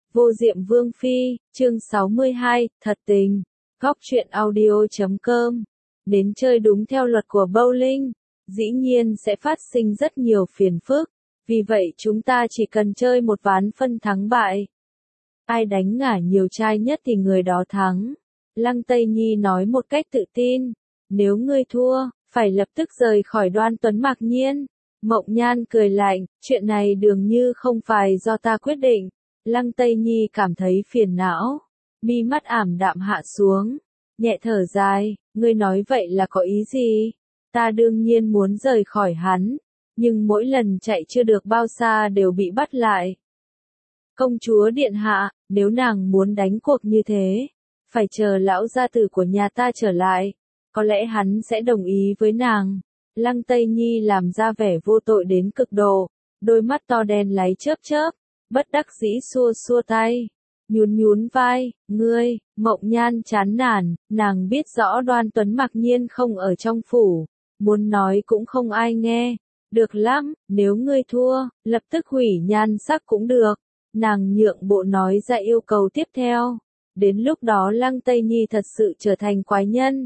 Vô Diệm Vương Phi, chương 62, thật tình. Góc truyện audio.com. Đến chơi đúng theo luật của bowling, dĩ nhiên sẽ phát sinh rất nhiều phiền phức. Vì vậy chúng ta chỉ cần chơi một ván phân thắng bại. Ai đánh ngả nhiều trai nhất thì người đó thắng. Lăng Tây Nhi nói một cách tự tin. Nếu ngươi thua, phải lập tức rời khỏi Đoan Tuấn Mặc Nhiên. Mộng Nhan cười lạnh, chuyện này dường như không phải do ta quyết định. Lăng Tây Nhi cảm thấy phiền não, mi mắt ảm đạm hạ xuống, nhẹ thở dài, ngươi nói vậy là có ý gì? Ta đương nhiên muốn rời khỏi hắn, nhưng mỗi lần chạy chưa được bao xa đều bị bắt lại. Công chúa điện hạ, nếu nàng muốn đánh cuộc như thế, phải chờ lão gia tử của nhà ta trở lại, có lẽ hắn sẽ đồng ý với nàng. Lăng Tây Nhi làm ra vẻ vô tội đến cực độ, đôi mắt to đen láy chớp chớp. Bất đắc dĩ xua xua tay, nhún vai, ngươi, Mộng Nhan chán nản, nàng biết rõ Đoan Tuấn Mặc Nhiên không ở trong phủ, muốn nói cũng không ai nghe, được lắm, nếu ngươi thua, lập tức hủy nhan sắc cũng được, nàng nhượng bộ nói ra yêu cầu tiếp theo, đến lúc đó Lăng Tây Nhi thật sự trở thành quái nhân.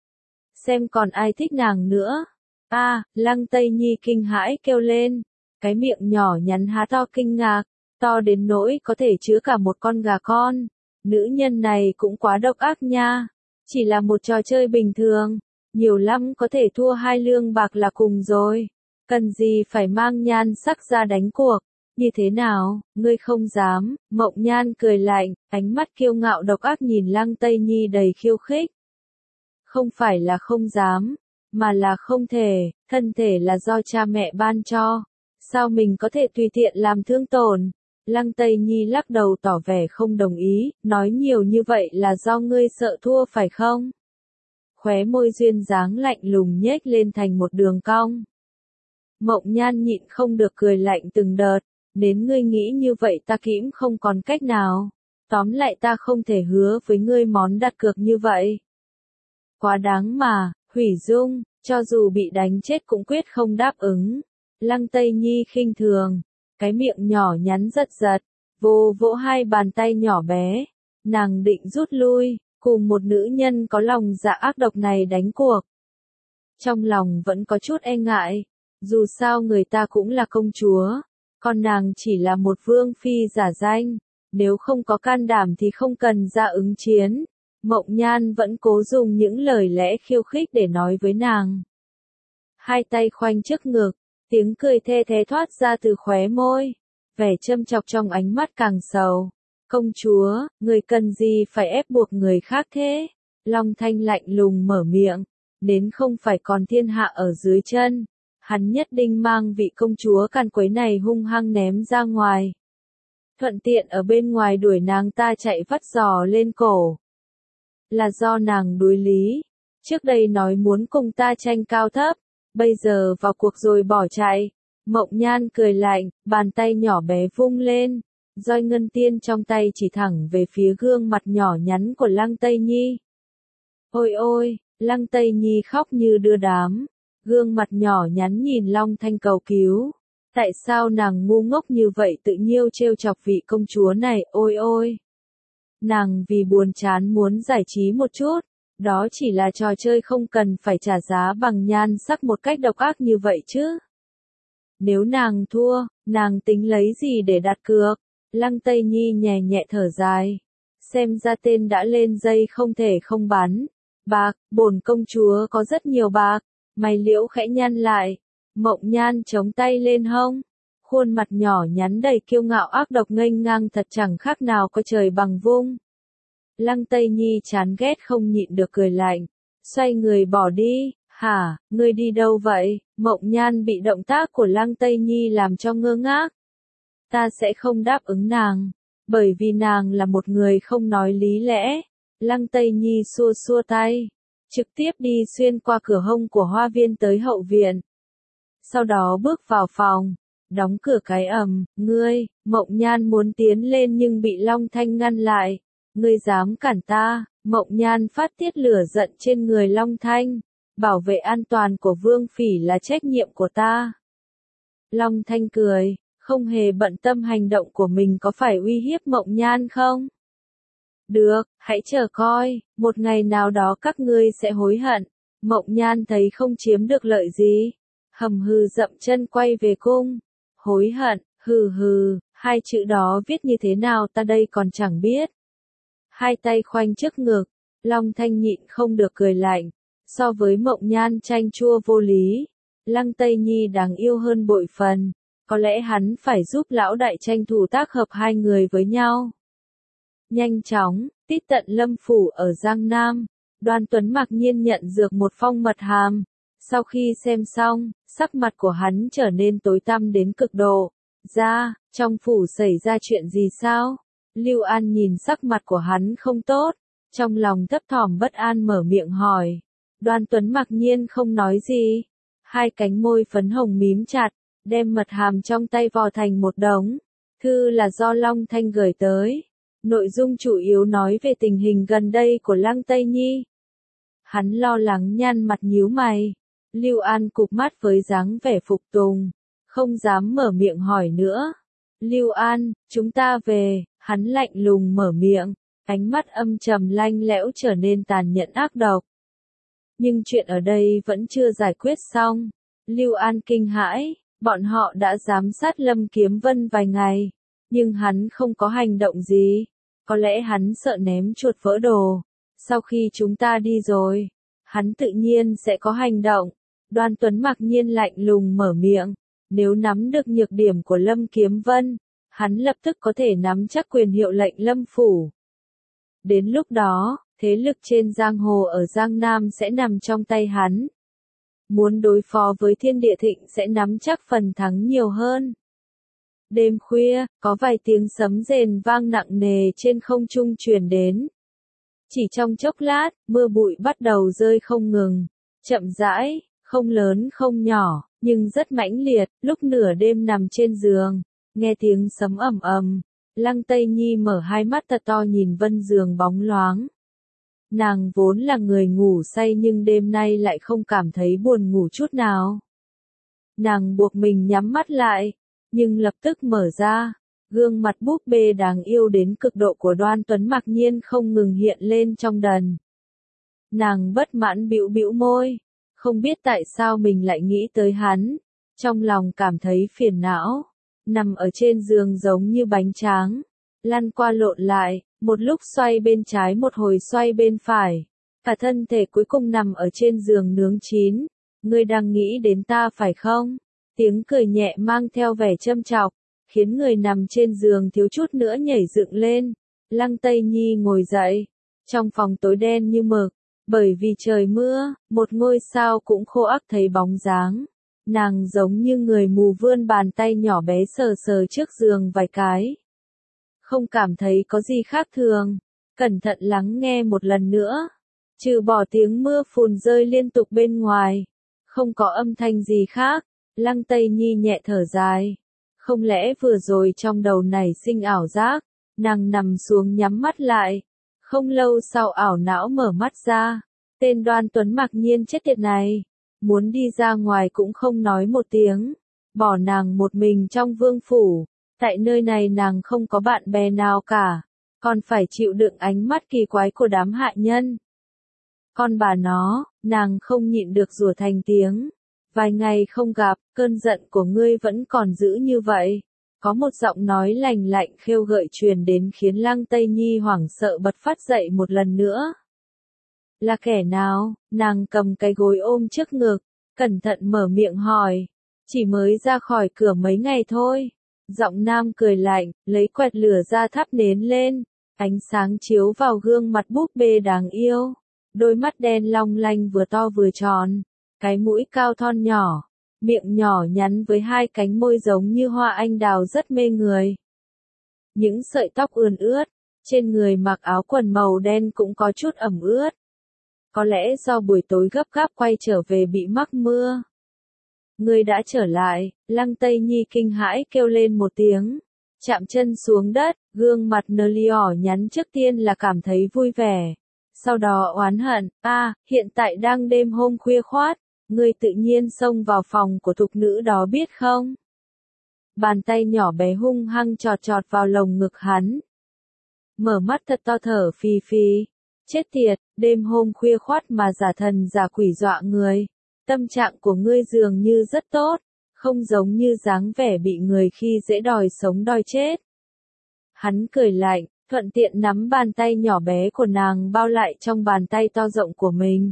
Xem còn ai thích nàng nữa, Lăng Tây Nhi kinh hãi kêu lên, cái miệng nhỏ nhắn há to kinh ngạc. To đến nỗi có thể chứa cả một con gà con. Nữ nhân này cũng quá độc ác nha. Chỉ là một trò chơi bình thường. Nhiều lắm có thể thua 2 lương bạc là cùng rồi. Cần gì phải mang nhan sắc ra đánh cuộc. Như thế nào, ngươi không dám. Mộng Nhan cười lạnh, ánh mắt kiêu ngạo độc ác nhìn Lăng Tây Nhi đầy khiêu khích. Không phải là không dám, mà là không thể. Thân thể là do cha mẹ ban cho. Sao mình có thể tùy tiện làm thương tổn? Lăng Tây Nhi lắc đầu tỏ vẻ không đồng ý, nói nhiều như vậy là do ngươi sợ thua phải không? Khóe môi duyên dáng lạnh lùng nhếch lên thành một đường cong. Mộng Nhan nhịn không được cười lạnh từng đợt, đến ngươi nghĩ như vậy ta kĩm không còn cách nào. Tóm lại ta không thể hứa với ngươi món đặt cược như vậy. Quá đáng mà, Hủy Dung, cho dù bị đánh chết cũng quyết không đáp ứng. Lăng Tây Nhi khinh thường. Cái miệng nhỏ nhắn giật giật, vỗ 2 bàn tay nhỏ bé, nàng định rút lui, cùng một nữ nhân có lòng dạ ác độc này đánh cuộc. Trong lòng vẫn có chút e ngại, dù sao người ta cũng là công chúa, còn nàng chỉ là một vương phi giả danh, nếu không có can đảm thì không cần ra ứng chiến. Mộng Nhan vẫn cố dùng những lời lẽ khiêu khích để nói với nàng. 2 tay khoanh trước ngực. Tiếng cười the thế thoát ra từ khóe môi, vẻ châm chọc trong ánh mắt càng sầu. Công chúa, người cần gì phải ép buộc người khác thế? Long Thanh lạnh lùng mở miệng, đến không phải còn thiên hạ ở dưới chân. Hắn nhất định mang vị công chúa càn quấy này hung hăng ném ra ngoài. Thuận tiện ở bên ngoài đuổi nàng ta chạy vắt giò lên cổ. Là do nàng đối lý. Trước đây nói muốn cùng ta tranh cao thấp. Bây giờ vào cuộc rồi bỏ chạy. Mộng Nhan cười lạnh, bàn tay nhỏ bé vung lên. Roi ngân tiên trong tay chỉ thẳng về phía gương mặt nhỏ nhắn của Lăng Tây Nhi. Ôi ôi, Lăng Tây Nhi khóc như đưa đám. Gương mặt nhỏ nhắn nhìn Long Thanh cầu cứu. Tại sao nàng ngu ngốc như vậy tự nhiêu trêu chọc vị công chúa này, ôi ôi. Nàng vì buồn chán muốn giải trí một chút. Đó chỉ là trò chơi không cần phải trả giá bằng nhan sắc một cách độc ác như vậy chứ. Nếu nàng thua, nàng tính lấy gì để đặt cược? Lăng Tây Nhi nhẹ nhẹ thở dài. Xem ra tên đã lên dây không thể không bắn. Bạc, bổn công chúa có rất nhiều bạc. Mày liễu khẽ nhăn lại. Mộng Nhan chống tay lên hông. Khuôn mặt nhỏ nhắn đầy kiêu ngạo ác độc nghênh ngang thật chẳng khác nào có trời bằng vung. Lăng Tây Nhi chán ghét không nhịn được cười lạnh, xoay người bỏ đi. Hả, ngươi đi đâu vậy? Mộng Nhan bị động tác của Lăng Tây Nhi làm cho ngơ ngác. Ta sẽ không đáp ứng nàng, bởi vì nàng là một người không nói lý lẽ. Lăng Tây Nhi xua xua tay, trực tiếp đi xuyên qua cửa hông của hoa viên tới hậu viện. Sau đó bước vào phòng, đóng cửa cái ầm, ngươi, Mộng Nhan muốn tiến lên nhưng bị Long Thanh ngăn lại. Ngươi dám cản ta? Mộng Nhan phát tiết lửa giận trên người Long Thanh. Bảo vệ an toàn của Vương Phỉ là trách nhiệm của ta. Long Thanh cười, không hề bận tâm hành động của mình có phải uy hiếp Mộng Nhan không. Được, hãy chờ coi, một ngày nào đó các ngươi sẽ hối hận. Mộng Nhan thấy không chiếm được lợi gì, hầm hừ dậm chân quay về cung. Hối hận, hừ hừ, hai chữ đó viết như thế nào ta đây còn chẳng biết. Hai tay khoanh trước ngực, Long Thanh nhịn không được cười lạnh. So với Mộng Nhan chanh chua vô lý, Lăng Tây Nhi đáng yêu hơn bội phần. Có lẽ hắn phải giúp lão đại tranh thủ tác hợp hai người với nhau. Nhanh chóng, tít tận Lâm phủ ở Giang Nam, Đoan Tuấn mặc nhiên nhận dược một phong mật hàm. Sau khi xem xong, sắc mặt của hắn trở nên tối tăm đến cực độ. Trong phủ xảy ra chuyện gì sao? Lưu An nhìn sắc mặt của hắn không tốt, trong lòng thấp thỏm bất an mở miệng hỏi. Đoan Tuấn mặc nhiên không nói gì, hai cánh môi phấn hồng mím chặt, đem mật hàm trong tay vò thành một đống. Thư là do Long Thanh gửi tới. Nội dung chủ yếu nói về tình hình gần đây của Lăng Tây Nhi. Hắn lo lắng nhăn mặt nhíu mày. Lưu An cụp mắt với dáng vẻ phục tùng, không dám mở miệng hỏi nữa. Lưu An, chúng ta về, hắn lạnh lùng mở miệng, ánh mắt âm trầm lanh lẽo trở nên tàn nhẫn ác độc. Nhưng chuyện ở đây vẫn chưa giải quyết xong. Lưu An kinh hãi, bọn họ đã giám sát Lâm Kiếm Vân vài ngày, nhưng hắn không có hành động gì. Có lẽ hắn sợ ném chuột vỡ đồ. Sau khi chúng ta đi rồi, hắn tự nhiên sẽ có hành động. Đoan Tuấn mặc nhiên lạnh lùng mở miệng. Nếu nắm được nhược điểm của Lâm Kiếm Vân, hắn lập tức có thể nắm chắc quyền hiệu lệnh Lâm phủ. Đến lúc đó, thế lực trên giang hồ ở Giang Nam sẽ nằm trong tay hắn. Muốn đối phó với Thiên Địa Thịnh sẽ nắm chắc phần thắng nhiều hơn. Đêm khuya, có vài tiếng sấm rền vang nặng nề trên không trung truyền đến. Chỉ trong chốc lát, mưa bụi bắt đầu rơi không ngừng, chậm rãi, không lớn không nhỏ, nhưng rất mãnh liệt. Lúc nửa đêm nằm trên giường, nghe tiếng sấm ầm ầm, Lăng Tây Nhi mở hai mắt thật to nhìn vân giường bóng loáng. Nàng vốn là người ngủ say nhưng đêm nay lại không cảm thấy buồn ngủ chút nào. Nàng buộc mình nhắm mắt lại, nhưng lập tức mở ra, gương mặt búp bê đáng yêu đến cực độ của Đoan Tuấn mặc nhiên không ngừng hiện lên trong đần. Nàng bất mãn bĩu bĩu môi, không biết tại sao mình lại nghĩ tới hắn, trong lòng cảm thấy phiền não, nằm ở trên giường giống như bánh tráng, lăn qua lộn lại, một lúc xoay bên trái một hồi xoay bên phải, cả thân thể cuối cùng nằm ở trên giường nướng chín. Ngươi đang nghĩ đến ta phải không? Tiếng cười nhẹ mang theo vẻ châm chọc, khiến người nằm trên giường thiếu chút nữa nhảy dựng lên. Lăng Tây Nhi ngồi dậy, trong phòng tối đen như mực, bởi vì trời mưa, một ngôi sao cũng khô ắc thấy bóng dáng. Nàng giống như người mù vươn bàn tay nhỏ bé sờ sờ trước giường vài cái. Không cảm thấy có gì khác thường, cẩn thận lắng nghe một lần nữa. Trừ bỏ tiếng mưa phùn rơi liên tục bên ngoài, không có âm thanh gì khác. Lăng Tây Nhi nhẹ thở dài. Không lẽ vừa rồi trong đầu nảy sinh ảo giác, nàng nằm xuống nhắm mắt lại. Không lâu sau ảo não mở mắt ra, tên Đoan Tuấn mặc nhiên chết tiệt này, muốn đi ra ngoài cũng không nói một tiếng, bỏ nàng một mình trong vương phủ. Tại nơi này nàng không có bạn bè nào cả, còn phải chịu đựng ánh mắt kỳ quái của đám hạ nhân. Con bà nó, nàng không nhịn được rủa thành tiếng. Vài ngày không gặp, cơn giận của ngươi vẫn còn giữ như vậy. Có một giọng nói lành lạnh khêu gợi truyền đến khiến Lăng Tây Nhi hoảng sợ bật phát dậy một lần nữa. Là kẻ nào? Nàng cầm cái gối ôm trước ngực, cẩn thận mở miệng hỏi. Chỉ mới ra khỏi cửa mấy ngày thôi. Giọng nam cười lạnh, lấy quẹt lửa ra thắp nến lên. Ánh sáng chiếu vào gương mặt búp bê đáng yêu. Đôi mắt đen long lanh vừa to vừa tròn. Cái mũi cao thon nhỏ, miệng nhỏ nhắn với hai cánh môi giống như hoa anh đào rất mê người. Những sợi tóc ươn ướt, trên người mặc áo quần màu đen cũng có chút ẩm ướt. Có lẽ do buổi tối gấp gáp quay trở về bị mắc mưa. Ngươi đã trở lại, Lăng Tây Nhi kinh hãi kêu lên một tiếng. Chạm chân xuống đất, gương mặt Nerlior nhắn trước tiên là cảm thấy vui vẻ. Sau đó oán hận, hiện tại đang đêm hôm khuya khoát, ngươi tự nhiên xông vào phòng của thục nữ đó biết không? bàn tay nhỏ bé hung hăng chọt chọt vào lồng ngực hắn. Mở mắt thật to thở phì phì. Chết tiệt, đêm hôm khuya khoắt mà giả thần giả quỷ dọa người. Tâm trạng của ngươi dường như rất tốt, không giống như dáng vẻ bị người khi dễ đòi sống đòi chết. Hắn cười lạnh, thuận tiện nắm bàn tay nhỏ bé của nàng bao lại trong bàn tay to rộng của mình.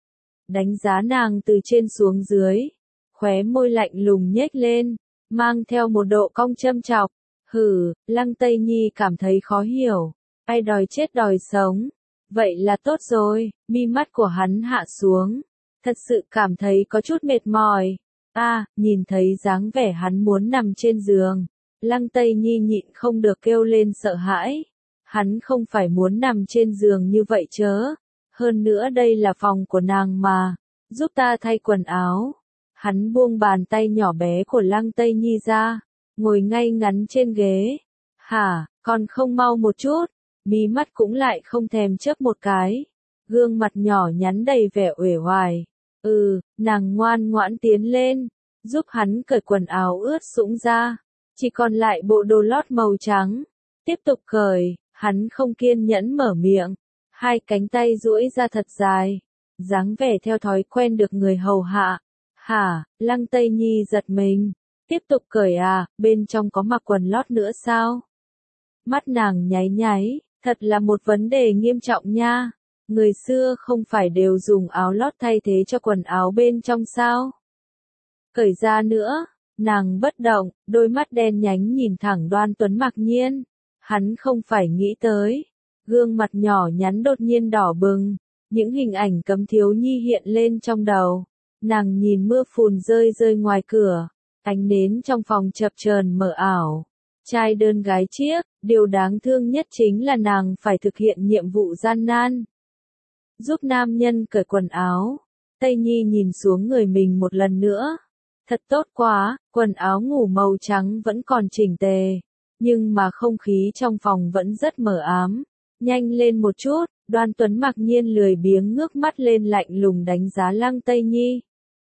Đánh giá nàng từ trên xuống dưới, khóe môi lạnh lùng nhếch lên, mang theo một độ cong châm chọc. Hừ, Lăng Tây Nhi cảm thấy khó hiểu, ai đòi chết đòi sống. Vậy là tốt rồi, mi mắt của hắn hạ xuống, thật sự cảm thấy có chút mệt mỏi. Nhìn thấy dáng vẻ hắn muốn nằm trên giường, Lăng Tây Nhi nhịn không được kêu lên sợ hãi. Hắn không phải muốn nằm trên giường như vậy chớ. Hơn nữa đây là phòng của nàng mà, giúp ta thay quần áo. Hắn buông bàn tay nhỏ bé của Lăng Tây Nhi ra, ngồi ngay ngắn trên ghế. Hả, còn không mau một chút, mí mắt cũng lại không thèm chớp một cái. Gương mặt nhỏ nhắn đầy vẻ uể oải. Nàng ngoan ngoãn tiến lên, giúp hắn cởi quần áo ướt sũng ra, chỉ còn lại bộ đồ lót màu trắng. Tiếp tục cởi, hắn không kiên nhẫn mở miệng, hai cánh tay duỗi ra thật dài, dáng vẻ theo thói quen được người hầu hạ. Hả, Lăng Tây Nhi giật mình, tiếp tục cởi bên trong có mặc quần lót nữa sao? Mắt nàng nháy nháy, thật là một vấn đề nghiêm trọng nha. Người xưa không phải đều dùng áo lót thay thế cho quần áo bên trong sao? Cởi ra nữa, nàng bất động, đôi mắt đen nhánh nhìn thẳng Đoan Tuấn Mặc Nhiên. Hắn không phải nghĩ tới, gương mặt nhỏ nhắn đột nhiên đỏ bừng, những hình ảnh cấm thiếu nhi hiện lên trong đầu. Nàng nhìn mưa phùn rơi rơi ngoài cửa, ánh nến trong phòng chập chờn mờ ảo. Trai đơn gái chiếc, điều đáng thương nhất chính là nàng phải thực hiện nhiệm vụ gian nan. Giúp nam nhân cởi quần áo. Tây Nhi nhìn xuống người mình một lần nữa. Thật tốt quá, quần áo ngủ màu trắng vẫn còn chỉnh tề. Nhưng mà không khí trong phòng vẫn rất mờ ám. Nhanh lên một chút, Đoan Tuấn Mặc Nhiên lười biếng ngước mắt lên lạnh lùng đánh giá Lăng Tây Nhi.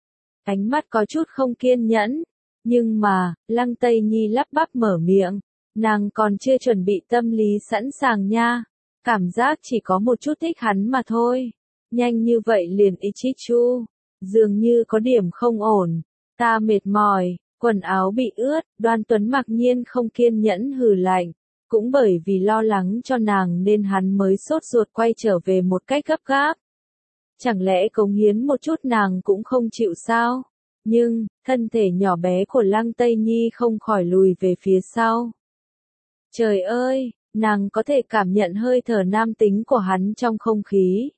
Ánh mắt có chút không kiên nhẫn. Nhưng mà, Lăng Tây Nhi lắp bắp mở miệng. Nàng còn chưa chuẩn bị tâm lý sẵn sàng nha. Cảm giác chỉ có một chút thích hắn mà thôi. Nhanh như vậy liền Ichichu. Dường như có điểm không ổn. Ta mệt mỏi, quần áo bị ướt, Đoan Tuấn Mặc Nhiên không kiên nhẫn hừ lạnh. Cũng bởi vì lo lắng cho nàng nên hắn mới sốt ruột quay trở về một cách gấp gáp. Chẳng lẽ cống hiến một chút nàng cũng không chịu sao? Nhưng, thân thể nhỏ bé của Lăng Tây Nhi không khỏi lùi về phía sau. Trời ơi, nàng có thể cảm nhận hơi thở nam tính của hắn trong không khí.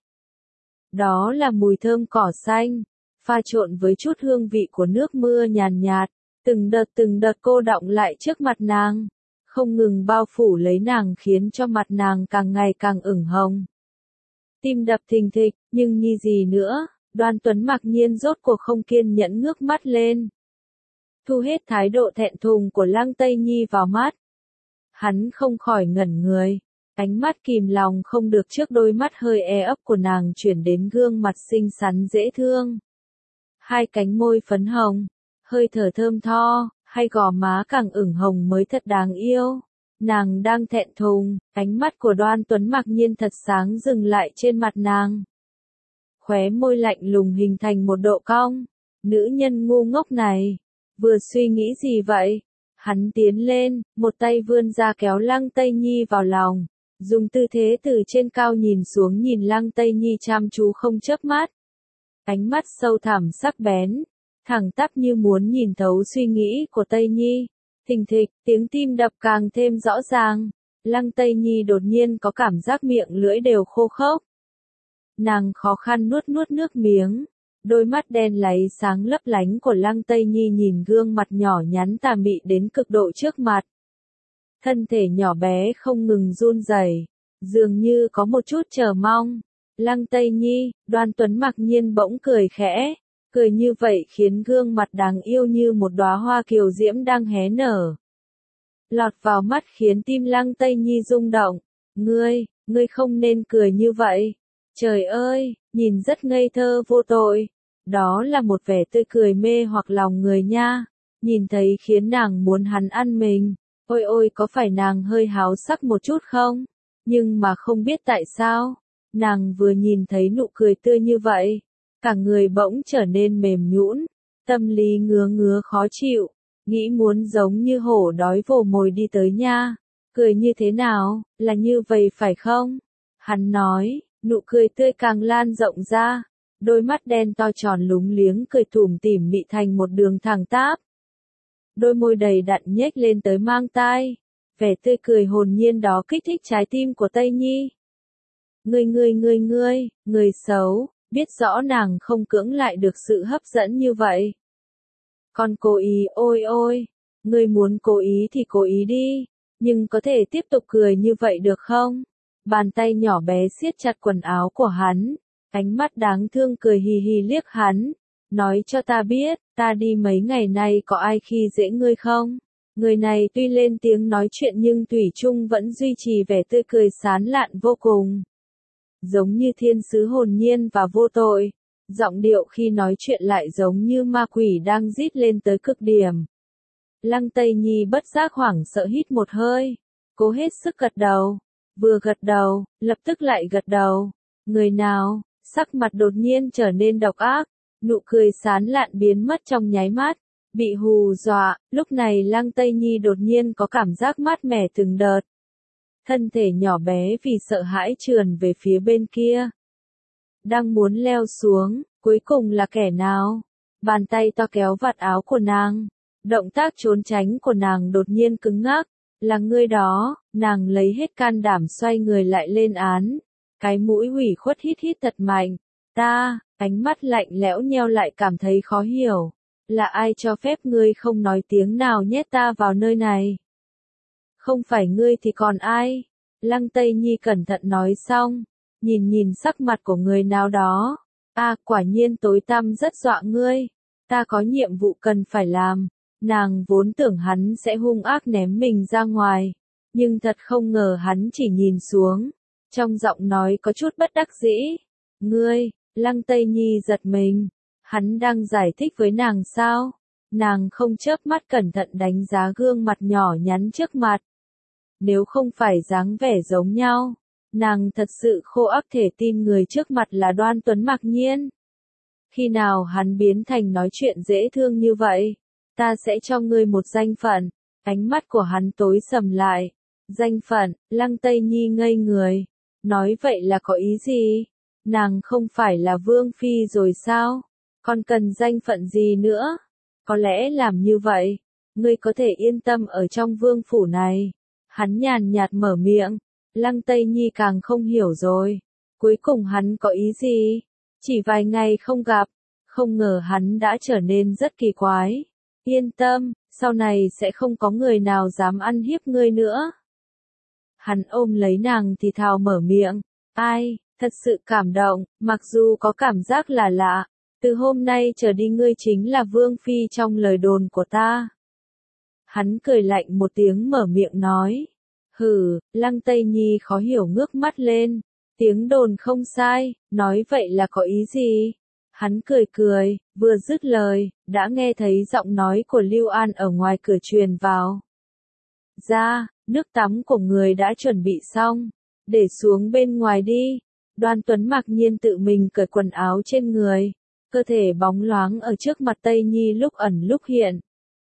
Đó là mùi thơm cỏ xanh, pha trộn với chút hương vị của nước mưa nhàn nhạt, từng đợt cô đọng lại trước mặt nàng, không ngừng bao phủ lấy nàng khiến cho mặt nàng càng ngày càng ửng hồng. Tim đập thình thịch, nhưng như gì nữa, Đoan Tuấn Mặc Nhiên rốt cuộc không kiên nhẫn ngước mắt lên. Thu hết thái độ thẹn thùng của Lăng Tây Nhi vào mắt. Hắn không khỏi ngẩn người, ánh mắt kìm lòng không được trước đôi mắt hơi ấp của nàng chuyển đến gương mặt xinh xắn dễ thương. Hai cánh môi phấn hồng, hơi thở thơm tho, hay gò má càng ửng hồng mới thật đáng yêu. Nàng đang thẹn thùng, ánh mắt của Đoan Tuấn Mặc Nhiên thật sáng dừng lại trên mặt nàng. Khóe môi lạnh lùng hình thành một độ cong. Nữ nhân ngu ngốc này, vừa suy nghĩ gì vậy? Hắn tiến lên, một tay vươn ra kéo Lăng Tây Nhi vào lòng, dùng tư thế từ trên cao nhìn xuống nhìn Lăng Tây Nhi chăm chú không chớp mắt. Ánh mắt sâu thẳm sắc bén, thẳng tắp như muốn nhìn thấu suy nghĩ của Tây Nhi. Thình thịch, tiếng tim đập càng thêm rõ ràng. Lăng Tây Nhi đột nhiên có cảm giác miệng lưỡi đều khô khốc. Nàng khó khăn nuốt nước miếng. Đôi mắt đen láy sáng lấp lánh của Lăng Tây Nhi nhìn gương mặt nhỏ nhắn tà mị đến cực độ trước mặt. Thân thể nhỏ bé không ngừng run rẩy, dường như có một chút chờ mong. Lăng Tây Nhi, Đoan Tuấn Mặc Nhiên bỗng cười khẽ. Cười như vậy khiến gương mặt đáng yêu như một đóa hoa kiều diễm đang hé nở. Lọt vào mắt khiến tim Lăng Tây Nhi rung động. Ngươi không nên cười như vậy. Trời ơi, nhìn rất ngây thơ vô tội. Đó là một vẻ tươi cười mê hoặc lòng người nha. nhìn thấy khiến nàng muốn hắn ăn mình. Ôi ôi, có phải nàng hơi háo sắc một chút không? Nhưng mà không biết tại sao, nàng vừa nhìn thấy nụ cười tươi như vậy, cả người bỗng trở nên mềm nhũn, tâm lý ngứa ngứa khó chịu, nghĩ muốn giống như hổ đói vồ mồi đi tới nha. Cười như thế nào, là như vậy phải không? Hắn nói, nụ cười tươi càng lan rộng ra, đôi mắt đen to tròn lúng liếng cười tủm tỉm mị thành một đường thẳng tắp. Đôi môi đầy đặn nhếch lên tới mang tai, vẻ tươi cười hồn nhiên đó kích thích trái tim của Tây Nhi. Người xấu, biết rõ nàng không cưỡng lại được sự hấp dẫn như vậy. Còn cố ý, ôi ôi, ngươi muốn cố ý thì cố ý đi, nhưng có thể tiếp tục cười như vậy được không? Bàn tay nhỏ bé siết chặt quần áo của hắn, ánh mắt đáng thương cười hì hì liếc hắn, nói cho ta biết, ta đi mấy ngày nay có ai khi dễ ngươi không? Người này tuy lên tiếng nói chuyện nhưng thủy chung vẫn duy trì vẻ tươi cười sán lạn vô cùng. Giống như thiên sứ hồn nhiên và vô tội, giọng điệu khi nói chuyện lại giống như ma quỷ đang rít lên tới cực điểm. Lăng Tây Nhi bất giác hoảng sợ hít một hơi, cố hết sức gật đầu, vừa gật đầu, lập tức lại gật đầu. Người nào, sắc mặt đột nhiên trở nên độc ác, nụ cười sán lạn biến mất trong nháy mắt, bị hù dọa, lúc này Lăng Tây Nhi đột nhiên có cảm giác mát mẻ từng đợt. Thân thể nhỏ bé vì sợ hãi trườn về phía bên kia. Đang muốn leo xuống, cuối cùng là kẻ nào? Bàn tay to kéo vạt áo của nàng. Động tác trốn tránh của nàng đột nhiên cứng ngắc. Là ngươi đó, nàng lấy hết can đảm xoay người lại lên án. Cái mũi hủy khuất hít hít thật mạnh. Ta, ánh mắt lạnh lẽo nheo lại cảm thấy khó hiểu. Là ai cho phép ngươi không nói tiếng nào nhét ta vào nơi này? Không phải ngươi thì còn ai? Lăng Tây Nhi cẩn thận nói xong, nhìn sắc mặt của người nào đó. Quả nhiên tối tăm rất dọa ngươi. Ta có nhiệm vụ cần phải làm. Nàng vốn tưởng hắn sẽ hung ác ném mình ra ngoài, nhưng thật không ngờ hắn chỉ nhìn xuống. Trong giọng nói có chút bất đắc dĩ. Ngươi, Lăng Tây Nhi giật mình. Hắn đang giải thích với nàng sao? Nàng không chớp mắt cẩn thận đánh giá gương mặt nhỏ nhắn trước mặt. Nếu không phải dáng vẻ giống nhau, nàng thật sự khô óc thể tin người trước mặt là Đoan Tuấn Mặc Nhiên. Khi nào hắn biến thành nói chuyện dễ thương như vậy? Ta sẽ cho ngươi một danh phận. Ánh mắt của hắn tối sầm lại. Danh phận, Lăng Tây Nhi ngây người. Nói vậy là có ý gì? Nàng không phải là vương phi rồi sao? Còn cần danh phận gì nữa? Có lẽ làm như vậy, ngươi có thể yên tâm ở trong vương phủ này. Hắn nhàn nhạt mở miệng. Lăng Tây Nhi càng không hiểu rồi. Cuối cùng hắn có ý gì? Chỉ vài ngày không gặp, không ngờ hắn đã trở nên rất kỳ quái. Yên tâm, sau này sẽ không có người nào dám ăn hiếp ngươi nữa. Hắn ôm lấy nàng thì thào mở miệng. Ai, thật sự cảm động, mặc dù có cảm giác là lạ. Từ hôm nay trở đi ngươi chính là vương phi trong lời đồn của ta. Hắn cười lạnh một tiếng mở miệng nói. Hừ, Lăng Tây Nhi khó hiểu ngước mắt lên. Tiếng đồn không sai, nói vậy là có ý gì? Hắn cười cười, vừa dứt lời, đã nghe thấy giọng nói của Lưu An ở ngoài cửa truyền vào. Ra, nước tắm của người đã chuẩn bị xong, để xuống bên ngoài đi. Đoan Tuấn Mặc Nhiên tự mình cởi quần áo trên người, cơ thể bóng loáng ở trước mặt Tây Nhi lúc ẩn lúc hiện.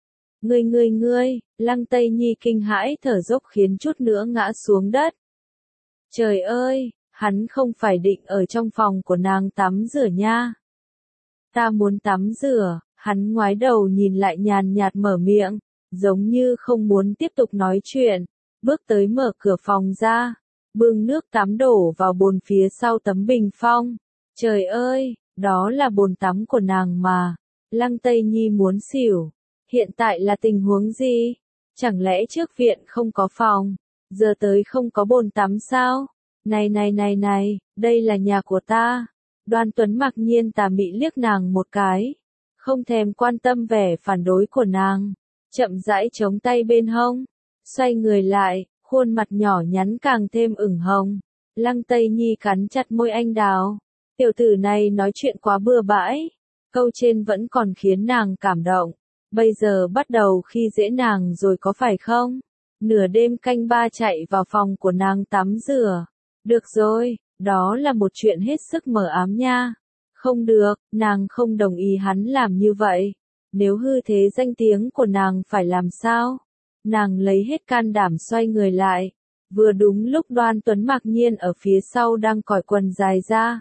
Ngươi, Lăng Tây Nhi kinh hãi thở dốc khiến chút nữa ngã xuống đất. Trời ơi, hắn không phải định ở trong phòng của nàng tắm rửa nha. Ta muốn tắm rửa, hắn ngoái đầu nhìn lại nhàn nhạt mở miệng, giống như không muốn tiếp tục nói chuyện, bước tới mở cửa phòng ra, bưng nước tắm đổ vào bồn phía sau tấm bình phong. Trời ơi, đó là bồn tắm của nàng mà. Lăng Tây Nhi muốn xỉu. Hiện tại là tình huống gì? Chẳng lẽ trước viện không có phòng, giờ tới không có bồn tắm sao? Này, đây là nhà của ta. Đoan Tuấn Mặc Nhiên tà mị liếc nàng một cái, không thèm quan tâm vẻ phản đối của nàng, chậm rãi chống tay bên hông, xoay người lại, khuôn mặt nhỏ nhắn càng thêm ửng hồng. Lăng Tây Nhi cắn chặt môi anh đào, tiểu tử này nói chuyện quá bừa bãi, câu trên vẫn còn khiến nàng cảm động. Bây giờ bắt đầu khi dễ nàng rồi có phải không? Nửa đêm canh ba chạy vào phòng của nàng tắm rửa. Được rồi, đó là một chuyện hết sức mờ ám nha. Không được, nàng không đồng ý hắn làm như vậy. Nếu hư thế danh tiếng của nàng phải làm sao? Nàng lấy hết can đảm xoay người lại. Vừa đúng lúc Đoan Tuấn mặc nhiên ở phía sau đang cởi quần dài ra.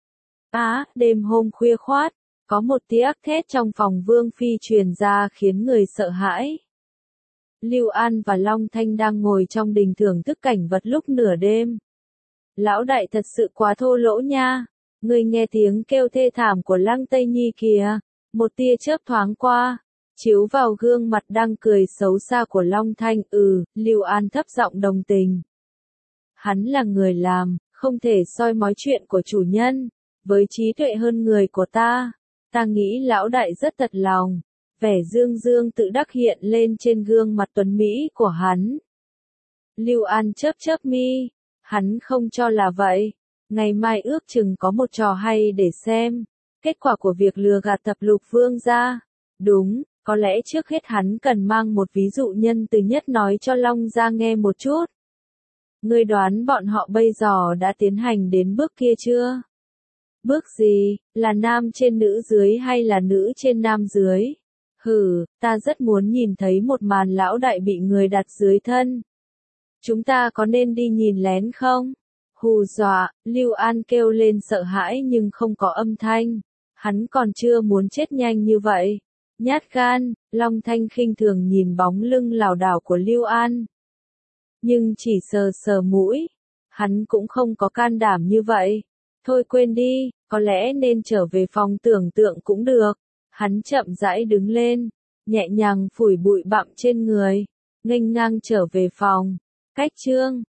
Đêm hôm khuya khoát, có một tiếng thét trong phòng Vương Phi truyền ra khiến người sợ hãi. Lưu An và Long Thanh đang ngồi trong đình thưởng thức cảnh vật lúc nửa đêm. Lão đại thật sự quá thô lỗ nha. Người nghe tiếng kêu thê thảm của Lăng Tây Nhi kìa. Một tia chớp thoáng qua, chiếu vào gương mặt đang cười xấu xa của Long Thanh. Lưu An thấp giọng đồng tình. Hắn là người làm, không thể soi mói chuyện của chủ nhân. Với trí tuệ hơn người của ta nghĩ lão đại rất thật lòng. Vẻ dương dương tự đắc hiện lên trên gương mặt tuấn mỹ của hắn. Lưu An chớp chớp mi, hắn không cho là vậy. Ngày mai ước chừng có một trò hay để xem. Kết quả của việc lừa gạt Thập Lục Vương gia. Đúng, có lẽ trước hết hắn cần mang một ví dụ nhân từ nhất nói cho Long gia nghe một chút. Ngươi đoán bọn họ bây giờ đã tiến hành đến bước kia chưa? Bước gì, là nam trên nữ dưới hay là nữ trên nam dưới? Ta rất muốn nhìn thấy một màn lão đại bị người đặt dưới thân. Chúng ta có nên đi nhìn lén không? Hù dọa, Lưu An kêu lên sợ hãi nhưng không có âm thanh. Hắn còn chưa muốn chết nhanh như vậy. Nhát gan, Long Thanh khinh thường nhìn bóng lưng lảo đảo của Lưu An. Nhưng chỉ sờ sờ mũi, hắn cũng không có can đảm như vậy. Thôi quên đi, có lẽ nên trở về phòng tưởng tượng cũng được. Hắn chậm rãi đứng lên, nhẹ nhàng phủi bụi bặm trên người, nghênh ngang trở về phòng. Cách chương